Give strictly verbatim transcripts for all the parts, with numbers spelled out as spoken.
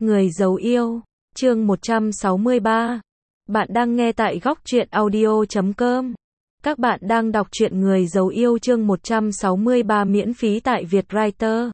Người giấu yêu, chương một trăm sáu mươi ba. Bạn đang nghe tại góc truyện audio chấm com. Các bạn đang đọc truyện Người giấu yêu chương một trăm sáu mươi ba miễn phí tại Vietwriter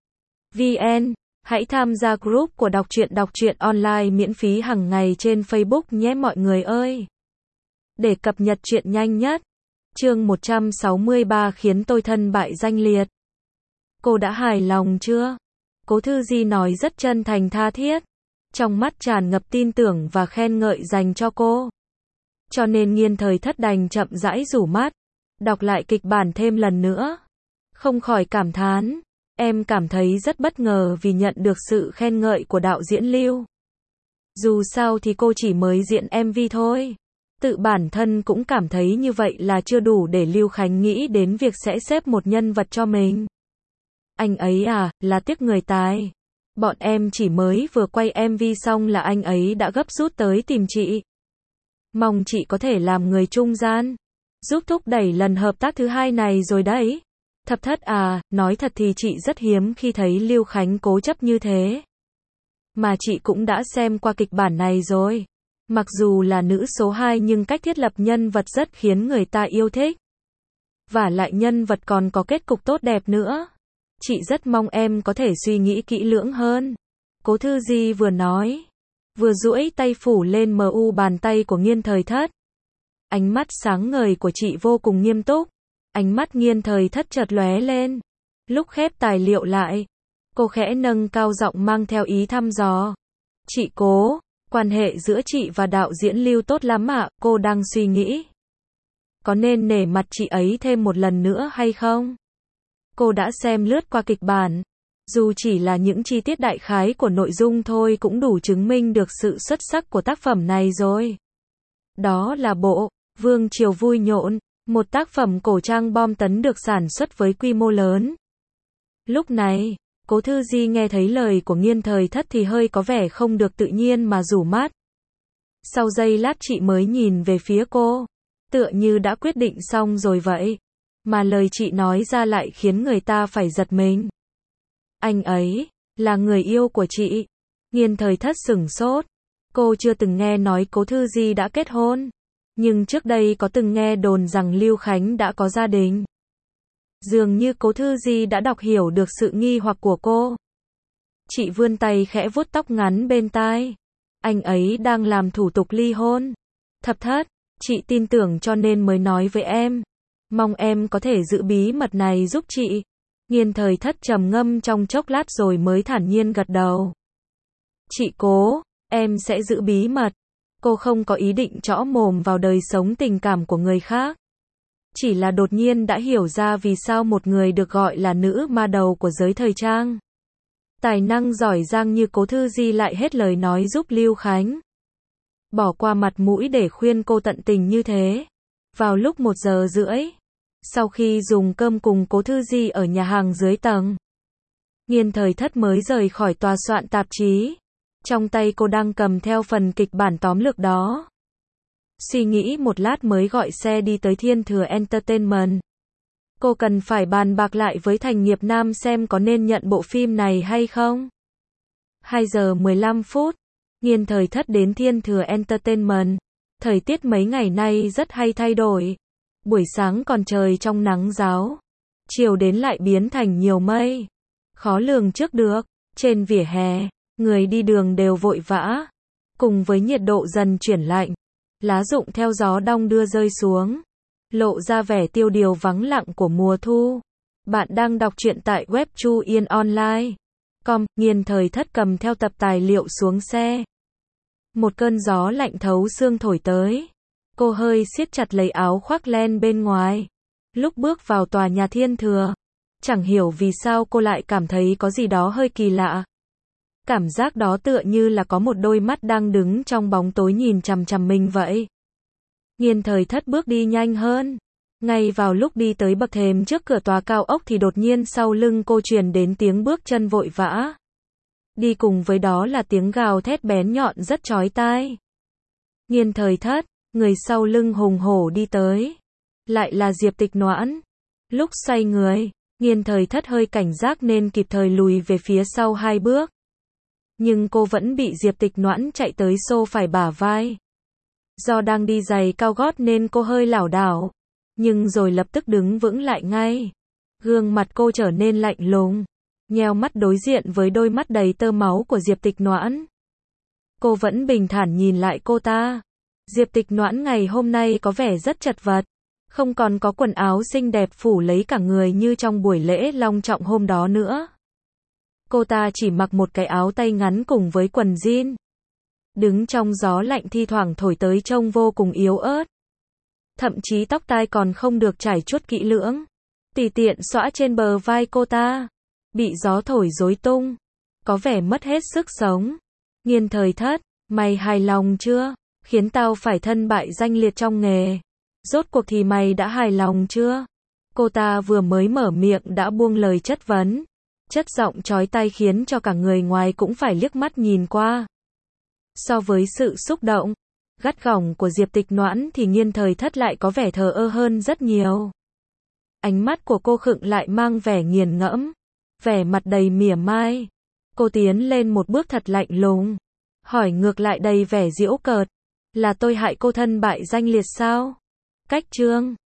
vê en. Hãy tham gia group của đọc truyện đọc truyện online miễn phí hàng ngày trên Facebook nhé mọi người ơi. Để cập nhật truyện nhanh nhất. Chương một trăm sáu mươi ba khiến tôi thân bại danh liệt. Cô đã hài lòng chưa? Cố Thư Di nói rất chân thành tha thiết. Trong mắt tràn ngập tin tưởng và khen ngợi dành cho cô. Cho nên Nghiên Thời Thất đành chậm rãi rủ mắt. Đọc lại kịch bản thêm lần nữa. Không khỏi cảm thán. Em cảm thấy rất bất ngờ vì nhận được sự khen ngợi của đạo diễn Lưu. Dù sao thì cô chỉ mới diễn em vê thôi. Tự bản thân cũng cảm thấy như vậy là chưa đủ để Lưu Khánh nghĩ đến việc sẽ xếp một nhân vật cho mình. Anh ấy à, là tiếc người tài. Bọn em chỉ mới vừa quay em vê xong là anh ấy đã gấp rút tới tìm chị. Mong chị có thể làm người trung gian, giúp thúc đẩy lần hợp tác thứ hai này rồi đấy. Thập Thất à, nói thật thì chị rất hiếm khi thấy Lưu Khánh cố chấp như thế. Mà chị cũng đã xem qua kịch bản này rồi. Mặc dù là nữ số hai nhưng cách thiết lập nhân vật rất khiến người ta yêu thích. Và lại nhân vật còn có kết cục tốt đẹp nữa. Chị rất mong em có thể suy nghĩ kỹ lưỡng hơn. Cố Thư Di vừa nói, vừa duỗi tay phủ lên mu bàn tay của Nghiên Thời Thất. Ánh mắt sáng ngời của chị vô cùng nghiêm túc. Ánh mắt Nghiên Thời Thất chợt lóe lên. Lúc khép tài liệu lại, cô khẽ nâng cao giọng mang theo ý thăm dò. Chị Cố, quan hệ giữa chị và đạo diễn Lưu tốt lắm ạ, cô đang suy nghĩ. Có nên nể mặt chị ấy thêm một lần nữa hay không? Cô đã xem lướt qua kịch bản. Dù chỉ là những chi tiết đại khái của nội dung thôi cũng đủ chứng minh được sự xuất sắc của tác phẩm này rồi. Đó là bộ Vương Triều Vui Nhộn, một tác phẩm cổ trang bom tấn được sản xuất với quy mô lớn. Lúc này, Cố Thư Di nghe thấy lời của Nghiên Thời Thất thì hơi có vẻ không được tự nhiên mà rủ mắt. Sau giây lát chị mới nhìn về phía cô, tựa như đã quyết định xong rồi vậy. Mà lời chị nói ra lại khiến người ta phải giật mình. Anh ấy là người yêu của chị. Nghiên Thời Thất sửng sốt. Cô chưa từng nghe nói Cố Thư Di đã kết hôn. Nhưng trước đây có từng nghe đồn rằng Lưu Khánh đã có gia đình. Dường như Cố Thư Di đã đọc hiểu được sự nghi hoặc của cô. Chị vươn tay khẽ vuốt tóc ngắn bên tai. Anh ấy đang làm thủ tục ly hôn. Thập Thất, chị tin tưởng cho nên mới nói với em. Mong em có thể giữ bí mật này giúp chị. Nghiên Thời Thất trầm ngâm trong chốc lát rồi mới thản nhiên gật đầu. Chị Cố, em sẽ giữ bí mật. Cô không có ý định trõ mồm vào đời sống tình cảm của người khác. Chỉ là đột nhiên đã hiểu ra vì sao một người được gọi là nữ ma đầu của giới thời trang. Tài năng giỏi giang như Cố Thư Di lại hết lời nói giúp Lưu Khánh. Bỏ qua mặt mũi để khuyên cô tận tình như thế. Vào lúc một giờ rưỡi, sau khi dùng cơm cùng Cố Thư Di ở nhà hàng dưới tầng, Nghiên Thời Thất mới rời khỏi tòa soạn tạp chí. Trong tay cô đang cầm theo phần kịch bản tóm lược đó. Suy nghĩ một lát mới gọi xe đi tới Thiên Thừa Entertainment. Cô cần phải bàn bạc lại với Thành Nghiệp Nam xem có nên nhận bộ phim này hay không. hai giờ mười lăm phút, Nghiên Thời Thất đến Thiên Thừa Entertainment. Thời tiết mấy ngày nay rất hay thay đổi. Buổi sáng còn trời trong nắng ráo. Chiều đến lại biến thành nhiều mây. Khó lường trước được. Trên vỉa hè, người đi đường đều vội vã. Cùng với nhiệt độ dần chuyển lạnh, lá rụng theo gió đong đưa rơi xuống. Lộ ra vẻ tiêu điều vắng lặng của mùa thu. Bạn đang đọc truyện tại web Chu Yên Online chấm com. Nghiên Thời Thất cầm theo tập tài liệu xuống xe. Một cơn gió lạnh thấu xương thổi tới. Cô hơi siết chặt lấy áo khoác len bên ngoài. Lúc bước vào tòa nhà Thiên Thừa, chẳng hiểu vì sao cô lại cảm thấy có gì đó hơi kỳ lạ. Cảm giác đó tựa như là có một đôi mắt đang đứng trong bóng tối nhìn chằm chằm mình vậy. Nghiên Thời Thất bước đi nhanh hơn. Ngay vào lúc đi tới bậc thềm trước cửa tòa cao ốc thì đột nhiên sau lưng cô truyền đến tiếng bước chân vội vã. Đi cùng với đó là tiếng gào thét bén nhọn rất chói tai. Nghiên Thời Thất, người sau lưng hùng hổ đi tới. Lại là Diệp Tịch Noãn. Lúc xoay người, Nghiên Thời Thất hơi cảnh giác nên kịp thời lùi về phía sau hai bước. Nhưng cô vẫn bị Diệp Tịch Noãn chạy tới xô phải bả vai. Do đang đi giày cao gót nên cô hơi lảo đảo, nhưng rồi lập tức đứng vững lại ngay. Gương mặt cô trở nên lạnh lùng, nheo mắt đối diện với đôi mắt đầy tơ máu của Diệp Tịch Noãn. Cô vẫn bình thản nhìn lại cô ta. Diệp Tịch Noãn ngày hôm nay có vẻ rất chật vật, không còn có quần áo xinh đẹp phủ lấy cả người như trong buổi lễ long trọng hôm đó nữa. Cô ta chỉ mặc một cái áo tay ngắn cùng với quần jean. Đứng trong gió lạnh thi thoảng thổi tới trông vô cùng yếu ớt. Thậm chí tóc tai còn không được trải chuốt kỹ lưỡng, tùy tiện xõa trên bờ vai cô ta, bị gió thổi rối tung, có vẻ mất hết sức sống. Nghiên Thời Thất, mày hài lòng chưa? Khiến tao phải thân bại danh liệt trong nghề. Rốt cuộc thì mày đã hài lòng chưa? Cô ta vừa mới mở miệng đã buông lời chất vấn. Chất giọng chói tai khiến cho cả người ngoài cũng phải liếc mắt nhìn qua. So với sự xúc động, gắt gỏng của Diệp Tịch Noãn thì Nghiên Thời Thất lại có vẻ thờ ơ hơn rất nhiều. Ánh mắt của cô khựng lại mang vẻ nghiền ngẫm, vẻ mặt đầy mỉa mai. Cô tiến lên một bước thật lạnh lùng, hỏi ngược lại đầy vẻ giễu cợt, là tôi hại cô thân bại danh liệt sao? Cách Trương